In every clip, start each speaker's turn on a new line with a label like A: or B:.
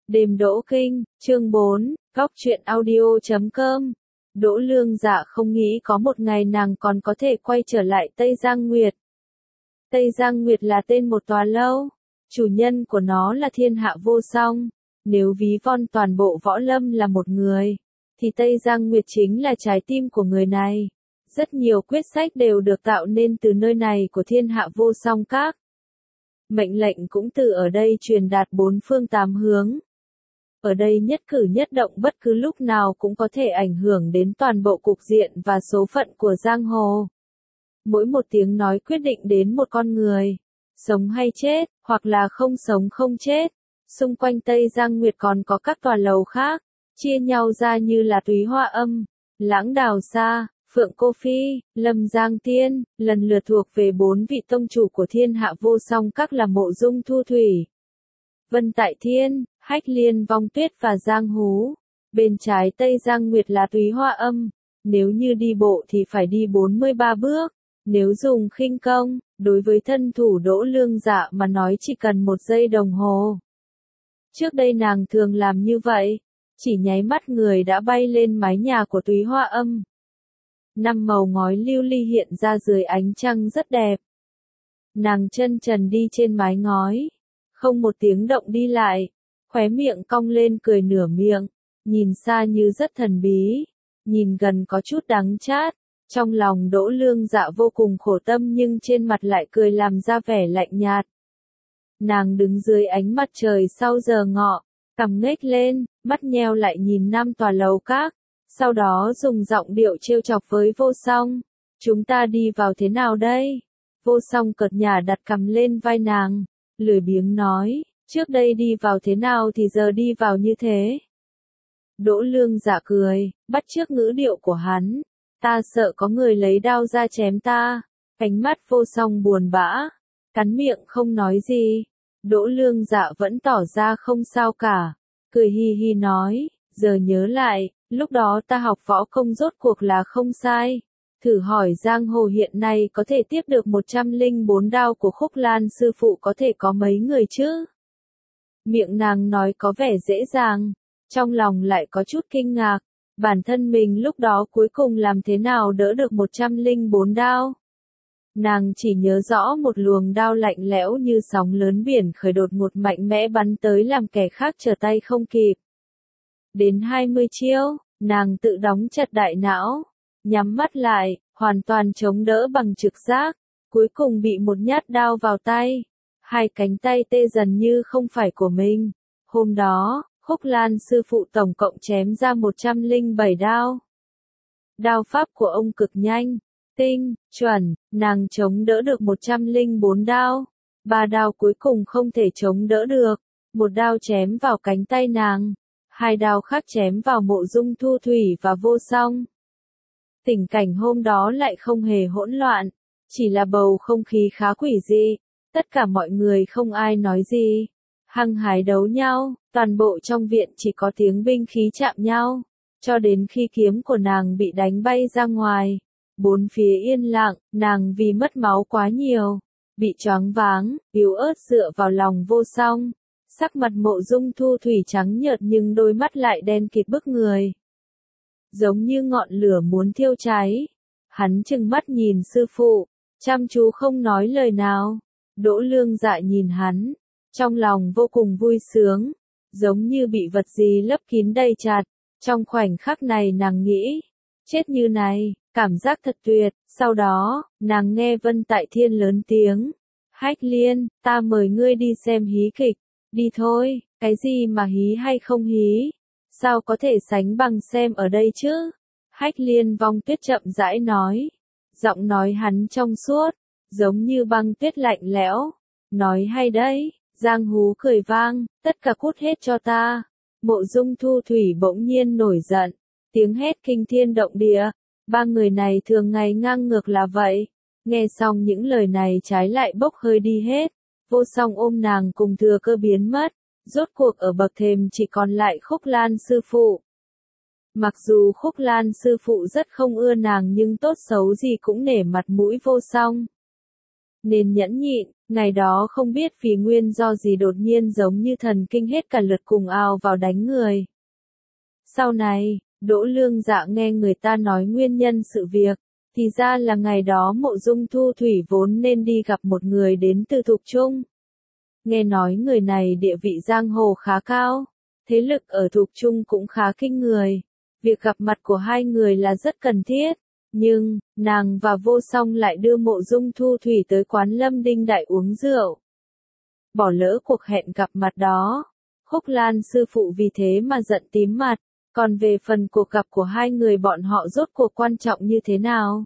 A: Đêm Đỗ Kinh, chương 4, Góc truyện audio.com. Đỗ Lương Dạ không nghĩ có một ngày nàng còn có thể quay trở lại Tây Giang Nguyệt. Tây Giang Nguyệt là tên một tòa lâu, chủ nhân của nó là thiên hạ vô song. Nếu ví von toàn bộ võ lâm là một người, thì Tây Giang Nguyệt chính là trái tim của người này. Rất nhiều quyết sách đều được tạo nên từ nơi này của thiên hạ vô song các. Mệnh lệnh cũng từ ở đây truyền đạt bốn phương tám hướng. Ở đây nhất cử nhất động bất cứ lúc nào cũng có thể ảnh hưởng đến toàn bộ cục diện và số phận của giang hồ. Mỗi một tiếng nói quyết định đến một con người, sống hay chết, hoặc là không sống không chết. Xung quanh Tây Giang Nguyệt còn có các tòa lầu khác, chia nhau ra như là Túy Hoa Âm, Lãng Đào Sa, Phượng Cô Phi, Lâm Giang Tiên, lần lượt thuộc về bốn vị tông chủ của thiên hạ vô song các là Mộ Dung Thu Thủy, Vân Tại Thiên, Hách Liên Vong Tuyết và Giang Hú. Bên trái Tây Giang Nguyệt là Túy Hoa Âm. Nếu như đi bộ thì phải đi 43 bước. Nếu dùng khinh công, đối với thân thủ Đỗ Lương Dạ mà nói chỉ cần 1 giây đồng hồ. Trước đây nàng thường làm như vậy, chỉ nháy mắt người đã bay lên mái nhà của Túy Hoa Âm. 5 màu ngói lưu ly hiện ra dưới ánh trăng rất đẹp. Nàng chân trần đi trên mái ngói, không một tiếng động đi lại, khóe miệng cong lên cười nửa miệng, nhìn xa như rất thần bí, nhìn gần có chút đắng chát. Trong lòng Đỗ Lương Dạ vô cùng khổ tâm nhưng trên mặt lại cười làm ra vẻ lạnh nhạt. Nàng đứng dưới ánh mặt trời sau giờ ngọ, cằm ngếch lên, mắt nheo lại nhìn 5 tòa lầu các, sau đó dùng giọng điệu trêu chọc với Vô Song. Chúng ta đi vào thế nào đây? Vô Song cợt nhả đặt cằm lên vai nàng, lười biếng nói, trước đây đi vào thế nào thì giờ đi vào như thế. Đỗ Lương Dạ cười, bắt chước ngữ điệu của hắn. Ta sợ có người lấy đao ra chém ta. Ánh mắt Vô Song buồn bã, cắn miệng không nói gì. Đỗ Lương Dạ vẫn tỏ ra không sao cả, cười hi hi nói, giờ nhớ lại, lúc đó ta học võ công rốt cuộc là không sai. Thử hỏi giang hồ hiện nay có thể tiếp được 104 đao của Khúc Lan sư phụ có thể có mấy người chứ? Miệng nàng nói có vẻ dễ dàng, trong lòng lại có chút kinh ngạc. Bản thân mình lúc đó cuối cùng làm thế nào đỡ được 104 đao? Nàng chỉ nhớ rõ một luồng đao lạnh lẽo như sóng lớn biển khởi đột ngột mạnh mẽ bắn tới làm kẻ khác trở tay không kịp. Đến 20 chiêu, nàng tự đóng chặt đại não, nhắm mắt lại, hoàn toàn chống đỡ bằng trực giác, cuối cùng bị một nhát đao vào tay. 2 cánh tay tê dần như không phải của mình. Hôm đó, Khúc Lan sư phụ tổng cộng chém ra 107 đao. Đao pháp của ông cực nhanh, tinh, chuẩn, nàng chống đỡ được 104 đao. 3 đao cuối cùng không thể chống đỡ được. 1 đao chém vào cánh tay nàng, 2 đao khác chém vào Mộ Dung Thu Thủy và Vô Song. Tình cảnh hôm đó lại không hề hỗn loạn, chỉ là bầu không khí khá quỷ dị. Tất cả mọi người không ai nói gì, hăng hái đấu nhau, toàn bộ trong viện chỉ có tiếng binh khí chạm nhau, cho đến khi kiếm của nàng bị đánh bay ra ngoài. 4 phía yên lặng, nàng vì mất máu quá nhiều, bị choáng váng, yếu ớt dựa vào lòng Vô Song. Sắc mặt Mộ Dung Thu Thủy trắng nhợt nhưng đôi mắt lại đen kịt bức người, giống như ngọn lửa muốn thiêu cháy. Hắn trừng mắt nhìn sư phụ, chăm chú không nói lời nào. Đỗ Lương Dạ nhìn hắn, trong lòng vô cùng vui sướng, giống như bị vật gì lấp kín đầy chặt. Trong khoảnh khắc này nàng nghĩ, chết như này, cảm giác thật tuyệt. Sau đó, nàng nghe Vân Tại Thiên lớn tiếng, Hách Liên, ta mời ngươi đi xem hí kịch. Đi thôi, cái gì mà hí hay không hí, sao có thể sánh bằng xem ở đây chứ? Hách Liên Vong Tuyết chậm rãi nói, giọng nói hắn trong suốt, giống như băng tuyết lạnh lẽo. Nói hay đấy. Giang Hú cười vang, tất cả cút hết cho ta. Mộ Dung Thu Thủy bỗng nhiên nổi giận, tiếng hét kinh thiên động địa. 3 người này thường ngày ngang ngược là vậy. Nghe xong những lời này trái lại bốc hơi đi hết. Vô Song ôm nàng cùng thừa cơ biến mất, rốt cuộc ở bậc thềm chỉ còn lại Khúc Lan sư phụ. Mặc dù Khúc Lan sư phụ rất không ưa nàng nhưng tốt xấu gì cũng nể mặt mũi Vô Song, nên nhẫn nhịn. Ngày đó không biết vì nguyên do gì đột nhiên giống như thần kinh hết cả lượt cùng ào vào đánh người. Sau này, Đỗ Lương Dạ nghe người ta nói nguyên nhân sự việc, thì ra là ngày đó Mộ Dung Thu Thủy vốn nên đi gặp một người đến từ Thục Trung. Nghe nói người này địa vị giang hồ khá cao, thế lực ở Thục Trung cũng khá kinh người. Việc gặp mặt của hai người là rất cần thiết, nhưng, nàng và Vô Song lại đưa Mộ Dung Thu Thủy tới quán Lâm Đinh Đại uống rượu. Bỏ lỡ cuộc hẹn gặp mặt đó, Khúc Lan sư phụ vì thế mà giận tím mặt, còn về phần cuộc gặp của hai người bọn họ rốt cuộc quan trọng như thế nào?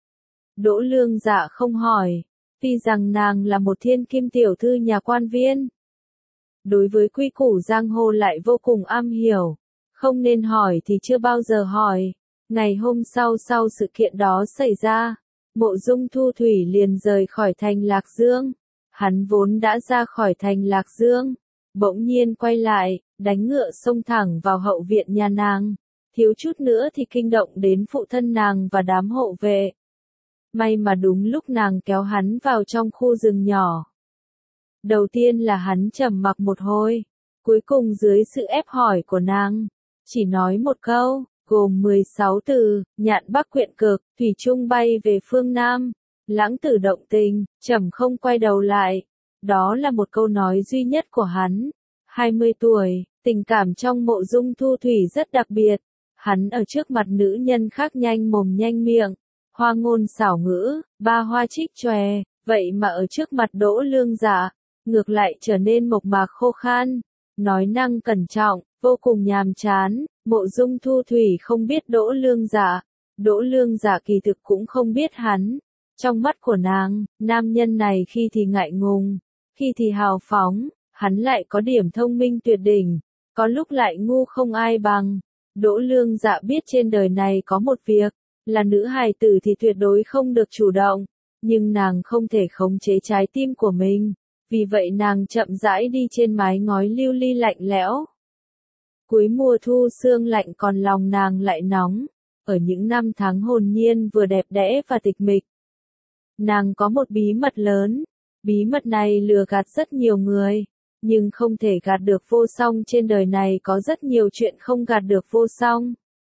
A: Đỗ Lương Dạ không hỏi, tuy rằng nàng là một thiên kim tiểu thư nhà quan viên. Đối với quy củ giang hồ lại vô cùng am hiểu, không nên hỏi thì chưa bao giờ hỏi. Ngày hôm sau sự kiện đó xảy ra, Mộ Dung Thu Thủy liền rời khỏi thành Lạc Dương. Hắn vốn đã ra khỏi thành Lạc Dương, bỗng nhiên quay lại, đánh ngựa xông thẳng vào hậu viện nhà nàng, thiếu chút nữa thì kinh động đến phụ thân nàng và đám hộ vệ. May mà đúng lúc nàng kéo hắn vào trong khu rừng nhỏ. Đầu tiên là hắn trầm mặc một hồi, cuối cùng dưới sự ép hỏi của nàng, chỉ nói một câu, gồm 16 từ, nhạn bắc quyện cực, thủy trung bay về phương Nam, lãng tử động tình, trầm không quay đầu lại. Đó là một câu nói duy nhất của hắn. 20 tuổi, tình cảm trong Mộ Dung Thu Thủy rất đặc biệt. Hắn ở trước mặt nữ nhân khác nhanh mồm nhanh miệng, hoa ngôn xảo ngữ, ba hoa trích chòe, vậy mà ở trước mặt Đỗ Lương Dạ, ngược lại trở nên mộc mạc khô khan, nói năng cẩn trọng, vô cùng nhàm chán. Mộ Dung Thu Thủy không biết Đỗ Lương Dạ, Đỗ Lương Dạ kỳ thực cũng không biết hắn. Trong mắt của nàng, nam nhân này khi thì ngại ngùng, khi thì hào phóng, hắn lại có điểm thông minh tuyệt đỉnh, có lúc lại ngu không ai bằng. Đỗ Lương Dạ biết trên đời này có một việc, là nữ hài tử thì tuyệt đối không được chủ động, nhưng nàng không thể khống chế trái tim của mình, vì vậy nàng chậm rãi đi trên mái ngói lưu ly lạnh lẽo. Cuối mùa thu sương lạnh còn lòng nàng lại nóng, ở những năm tháng hồn nhiên vừa đẹp đẽ và tịch mịch. Nàng có một bí mật lớn, bí mật này lừa gạt rất nhiều người, nhưng không thể gạt được Vô Song. Trên đời này có rất nhiều chuyện không gạt được Vô Song.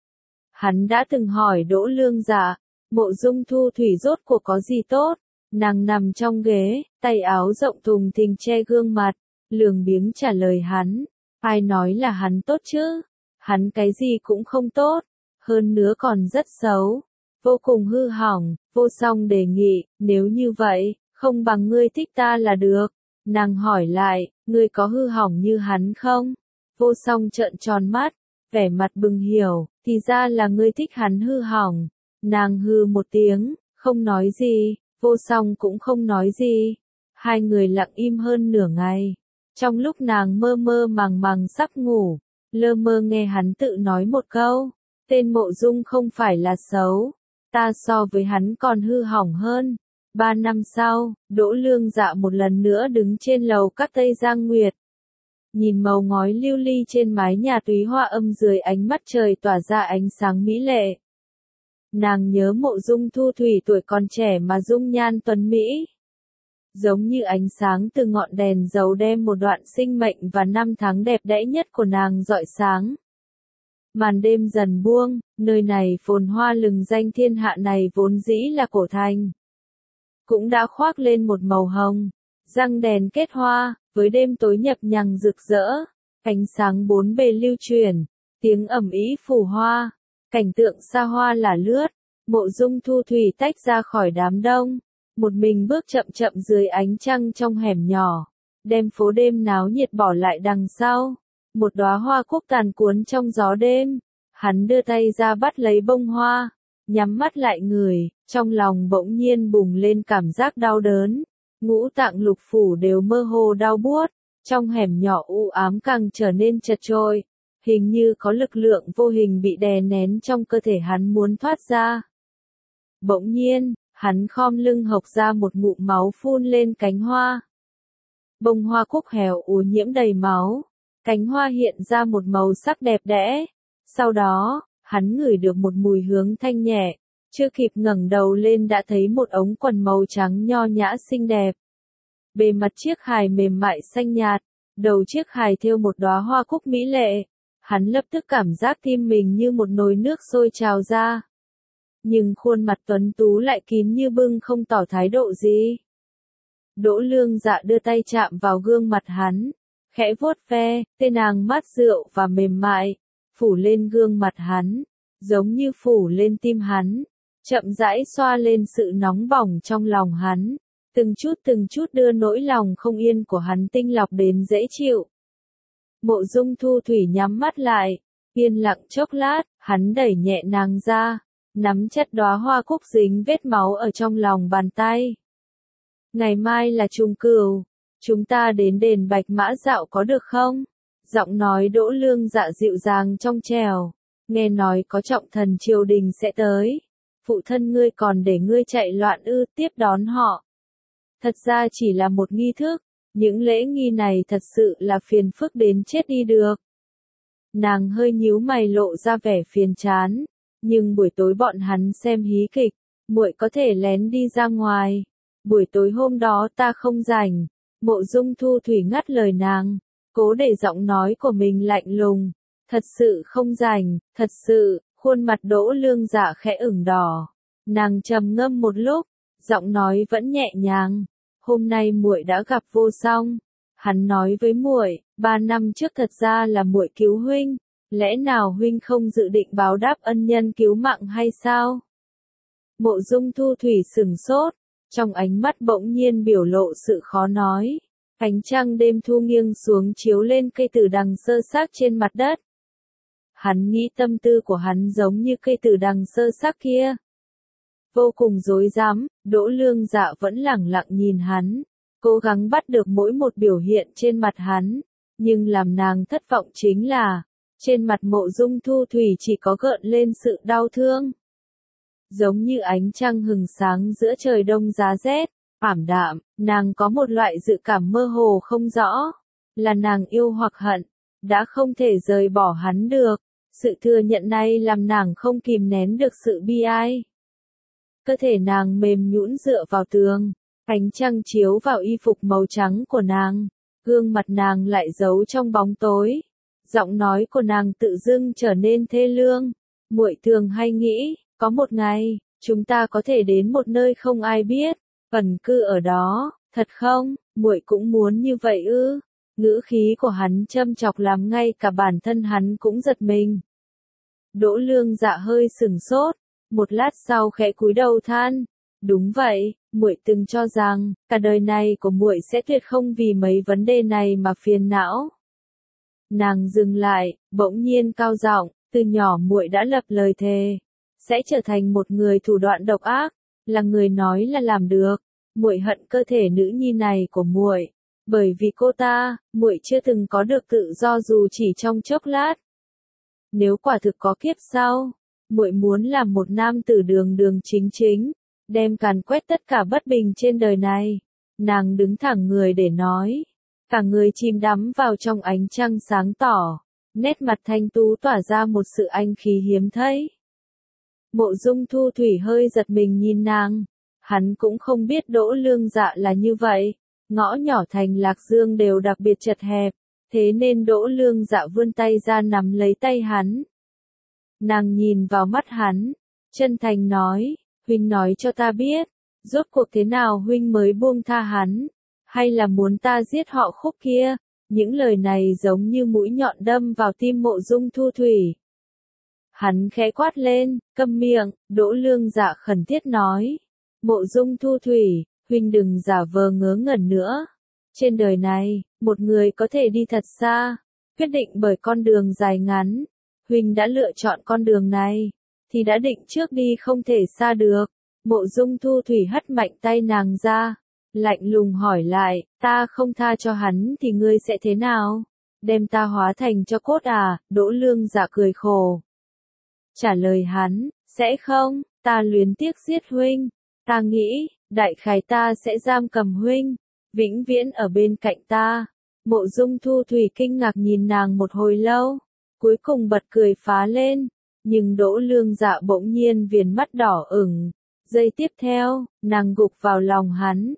A: Hắn đã từng hỏi Đỗ Lương Dạ, Mộ Dung Thu Thủy rốt cuộc có gì tốt? Nàng nằm trong ghế, tay áo rộng thùng thình che gương mặt, lường biếng trả lời hắn, ai nói là hắn tốt chứ? Hắn cái gì cũng không tốt, hơn nữa còn rất xấu, vô cùng hư hỏng. Vô Song đề nghị, nếu như vậy, không bằng ngươi thích ta là được. Nàng hỏi lại, ngươi có hư hỏng như hắn không? Vô Song trợn tròn mắt, vẻ mặt bừng hiểu, thì ra là ngươi thích hắn hư hỏng. Nàng hừ một tiếng, không nói gì, Vô Song cũng không nói gì. Hai người lặng im hơn nửa ngày. Trong lúc nàng mơ mơ màng màng sắp ngủ, lơ mơ nghe hắn tự nói một câu, tên Mộ Dung không phải là xấu, ta so với hắn còn hư hỏng hơn. 3 năm sau, Đỗ Lương Dạ một lần nữa đứng trên lầu các Tây Giang Nguyệt. Nhìn màu ngói lưu ly trên mái nhà túy hoa âm dưới ánh mắt trời tỏa ra ánh sáng mỹ lệ. Nàng nhớ Mộ Dung Thu Thủy tuổi còn trẻ mà dung nhan tuấn mỹ. Giống như ánh sáng từ ngọn đèn dầu đem một đoạn sinh mệnh và năm tháng đẹp đẽ nhất của nàng rọi sáng. Màn đêm dần buông, nơi này phồn hoa lừng danh thiên hạ này vốn dĩ là cổ thành. Cũng đã khoác lên một màu hồng, răng đèn kết hoa, với đêm tối nhập nhằng rực rỡ, ánh sáng bốn bề lưu truyền, tiếng ầm ĩ phủ hoa, cảnh tượng xa hoa lả lướt. Mộ Dung Thu Thủy tách ra khỏi đám đông, một mình bước chậm chậm dưới ánh trăng trong hẻm nhỏ, đem phố đêm náo nhiệt bỏ lại đằng sau. Một đóa hoa cúc tàn cuốn trong gió đêm, hắn đưa tay ra bắt lấy bông hoa, nhắm mắt lại ngửi, trong lòng bỗng nhiên bùng lên cảm giác đau đớn, ngũ tạng lục phủ đều mơ hồ đau buốt, trong hẻm nhỏ u ám càng trở nên chật chội, hình như có lực lượng vô hình bị đè nén trong cơ thể hắn muốn thoát ra. Bỗng nhiên, hắn khom lưng hộc ra một ngụm máu phun lên cánh hoa. Bông hoa cúc héo úa nhiễm đầy máu, cánh hoa hiện ra một màu sắc đẹp đẽ. Sau đó, hắn ngửi được một mùi hương thanh nhẹ, chưa kịp ngẩng đầu lên đã thấy một ống quần màu trắng nho nhã xinh đẹp. Bề mặt chiếc hài mềm mại xanh nhạt, đầu chiếc hài thêu một đóa hoa cúc mỹ lệ. Hắn lập tức cảm giác tim mình như một nồi nước sôi trào ra. Nhưng khuôn mặt tuấn tú lại kín như bưng không tỏ thái độ gì. Đỗ Lương Dạ đưa tay chạm vào gương mặt hắn, khẽ vuốt ve, tên nàng mát rượu và mềm mại, phủ lên gương mặt hắn, giống như phủ lên tim hắn, chậm rãi xoa lên sự nóng bỏng trong lòng hắn, từng chút đưa nỗi lòng không yên của hắn tinh lọc đến dễ chịu. Mộ Dung Thu Thủy nhắm mắt lại, yên lặng chốc lát, hắn đẩy nhẹ nàng ra, nắm chặt đóa hoa cúc dính vết máu ở trong lòng bàn tay. Ngày mai là trùng cửu, chúng ta đến đền Bạch Mã dạo có được không? Giọng nói Đỗ Lương Dạ dịu dàng trong trẻo, nghe nói có trọng thần triều đình sẽ tới. Phụ thân ngươi còn để ngươi chạy loạn ư tiếp đón họ. Thật ra chỉ là một nghi thức, những lễ nghi này thật sự là phiền phức đến chết đi được. Nàng hơi nhíu mày lộ ra vẻ phiền chán, nhưng buổi tối bọn hắn xem hí kịch, muội có thể lén đi ra ngoài. Buổi tối hôm đó ta không rảnh. Mộ Dung Thu Thủy ngắt lời nàng, cố để giọng nói của mình lạnh lùng. Thật sự không rảnh, thật sự. Khuôn mặt Đỗ Lương Dạ khẽ ửng đỏ. Nàng trầm ngâm một lúc, giọng nói vẫn nhẹ nhàng. Hôm nay muội đã gặp Vô Song. Hắn nói với muội, 3 năm trước thật ra là muội cứu huynh. Lẽ nào huynh không dự định báo đáp ân nhân cứu mạng hay sao? Mộ Dung Thu Thủy sửng sốt, trong ánh mắt bỗng nhiên biểu lộ sự khó nói. Ánh trăng đêm thu nghiêng xuống chiếu lên cây tử đằng sơ xác trên mặt đất. Hắn nghĩ tâm tư của hắn giống như cây tử đằng sơ xác kia. Vô cùng rối rắm, Đỗ Lương Dạ vẫn lẳng lặng nhìn hắn, cố gắng bắt được mỗi một biểu hiện trên mặt hắn, nhưng làm nàng thất vọng chính là, trên mặt Mộ Dung Thu Thủy chỉ có gợn lên sự đau thương. Giống như ánh trăng hừng sáng giữa trời đông giá rét, ảm đạm, nàng có một loại dự cảm mơ hồ không rõ, là nàng yêu hoặc hận, đã không thể rời bỏ hắn được. Sự thừa nhận này làm nàng không kìm nén được sự bi ai. Cơ thể nàng mềm nhũn dựa vào tường, ánh trăng chiếu vào y phục màu trắng của nàng, gương mặt nàng lại giấu trong bóng tối. Giọng nói của nàng tự dưng trở nên thê lương. Muội thường hay nghĩ, có một ngày, chúng ta có thể đến một nơi không ai biết, ẩn cư ở đó, thật không? Muội cũng muốn như vậy ư? Ngữ khí của hắn châm chọc làm ngay cả bản thân hắn cũng giật mình. Đỗ Lương Dạ hơi sửng sốt, một lát sau khẽ cúi đầu than, đúng vậy, muội từng cho rằng cả đời này của muội sẽ tuyệt không vì mấy vấn đề này mà phiền não. Nàng dừng lại, bỗng nhiên cao giọng, từ nhỏ muội đã lập lời thề, sẽ trở thành một người thủ đoạn độc ác, là người nói là làm được. Muội hận cơ thể nữ nhi này của muội, bởi vì cô ta, muội chưa từng có được tự do dù chỉ trong chốc lát. Nếu quả thực có kiếp sau, muội muốn làm một nam tử đường đường chính chính, đem càn quét tất cả bất bình trên đời này. Nàng đứng thẳng người để nói, cả người chìm đắm vào trong ánh trăng sáng tỏ, nét mặt thanh tú tỏa ra một sự anh khí hiếm thấy. Mộ Dung Thu Thủy hơi giật mình nhìn nàng, hắn cũng không biết Đỗ Lương Dạ là như vậy, ngõ nhỏ thành Lạc Dương đều đặc biệt chật hẹp, thế nên Đỗ Lương Dạ vươn tay ra nắm lấy tay hắn. Nàng nhìn vào mắt hắn, chân thành nói, huynh nói cho ta biết, rốt cuộc thế nào huynh mới buông tha hắn, hay là muốn ta giết họ Khúc kia? Những lời này giống như mũi nhọn đâm vào tim Mộ Dung Thu Thủy. Hắn khẽ quát lên, câm miệng. Đỗ Lương Dạ khẩn thiết nói, Mộ Dung Thu Thủy, huynh đừng giả vờ ngớ ngẩn nữa. Trên đời này, một người có thể đi thật xa, quyết định bởi con đường dài ngắn. Huynh đã lựa chọn con đường này, thì đã định trước đi không thể xa được. Mộ Dung Thu Thủy hất mạnh tay nàng ra, lạnh lùng hỏi lại, ta không tha cho hắn thì ngươi sẽ thế nào? Đem ta hóa thành cho cốt à? Đỗ Lương Dạ cười khổ. Trả lời hắn, sẽ không, ta luyến tiếc giết huynh. Ta nghĩ, đại khái ta sẽ giam cầm huynh, vĩnh viễn ở bên cạnh ta. Mộ Dung Thu Thủy kinh ngạc nhìn nàng một hồi lâu, cuối cùng bật cười phá lên, nhưng Đỗ Lương Dạ bỗng nhiên viền mắt đỏ ửng. Giây tiếp theo, nàng gục vào lòng hắn,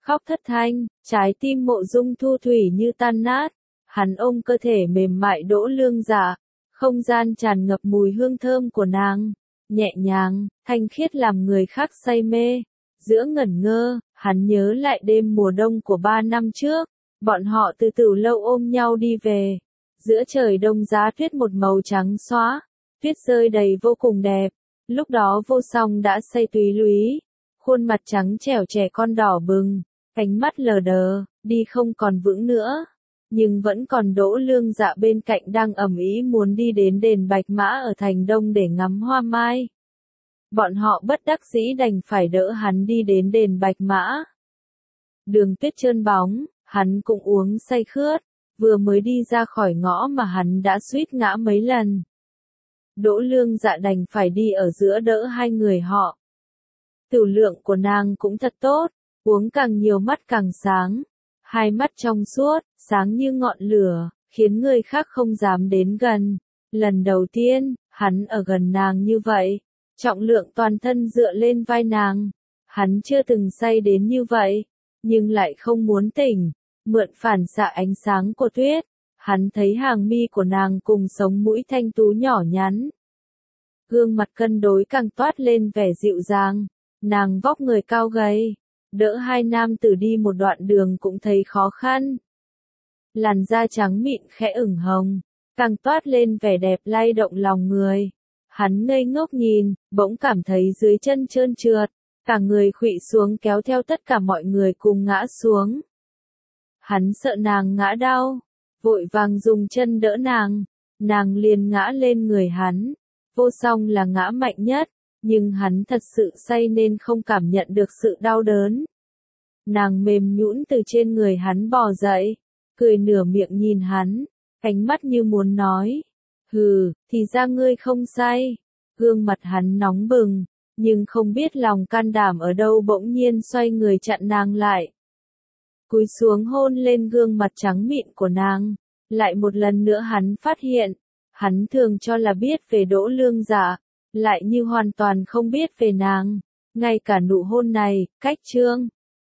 A: khóc thất thanh, trái tim Mộ Dung Thu Thủy như tan nát. Hắn ôm cơ thể mềm mại Đỗ Lương Dạ, không gian tràn ngập mùi hương thơm của nàng, nhẹ nhàng, thanh khiết làm người khác say mê. Giữa ngẩn ngơ, hắn nhớ lại đêm mùa đông của 3 năm trước, bọn họ từ Tử Lâu ôm nhau đi về. Giữa trời đông giá tuyết một màu trắng xóa, tuyết rơi đầy vô cùng đẹp. Lúc đó Vô Song đã say túy lúy, khuôn mặt trắng trẻo trẻ con đỏ bừng, cánh mắt lờ đờ, đi không còn vững nữa. Nhưng vẫn còn Đỗ Lương Dạ bên cạnh đang ầm ĩ muốn đi đến đền Bạch Mã ở thành Đông để ngắm hoa mai. Bọn họ bất đắc dĩ đành phải đỡ hắn đi đến đền Bạch Mã. Đường tuyết trơn bóng, hắn cũng uống say khướt, vừa mới đi ra khỏi ngõ mà hắn đã suýt ngã mấy lần. Đỗ Lương Dạ đành phải đi ở giữa đỡ hai người họ. Tiểu lượng của nàng cũng thật tốt, uống càng nhiều mắt càng sáng. Hai mắt trong suốt, sáng như ngọn lửa, khiến người khác không dám đến gần. Lần đầu tiên, hắn ở gần nàng như vậy, trọng lượng toàn thân dựa lên vai nàng. Hắn chưa từng say đến như vậy, nhưng lại không muốn tỉnh. Mượn phản xạ ánh sáng của tuyết, hắn thấy hàng mi của nàng cùng sống mũi thanh tú nhỏ nhắn. Gương mặt cân đối càng toát lên vẻ dịu dàng, nàng vóc người cao gầy, đỡ hai nam tử đi một đoạn đường cũng thấy khó khăn. Làn da trắng mịn khẽ ửng hồng, càng toát lên vẻ đẹp lay động lòng người. Hắn ngây ngốc nhìn, bỗng cảm thấy dưới chân trơn trượt, cả người khuỵu xuống kéo theo tất cả mọi người cùng ngã xuống. Hắn sợ nàng ngã đau, vội vàng dùng chân đỡ nàng liền ngã lên người hắn. Vô Song là ngã mạnh nhất, nhưng hắn thật sự say nên không cảm nhận được sự đau đớn. Nàng mềm nhũn từ trên người hắn bò dậy, cười nửa miệng nhìn hắn, cánh mắt như muốn nói, hừ, thì ra ngươi không say. Gương mặt hắn nóng bừng, nhưng không biết lòng can đảm ở đâu bỗng nhiên xoay người chặn nàng lại. Cúi xuống hôn lên gương mặt trắng mịn của nàng, lại một lần nữa hắn phát hiện, hắn thường cho là biết về Đỗ Lương Dạ, lại như hoàn toàn không biết về nàng. Ngay cả nụ hôn này, cách chương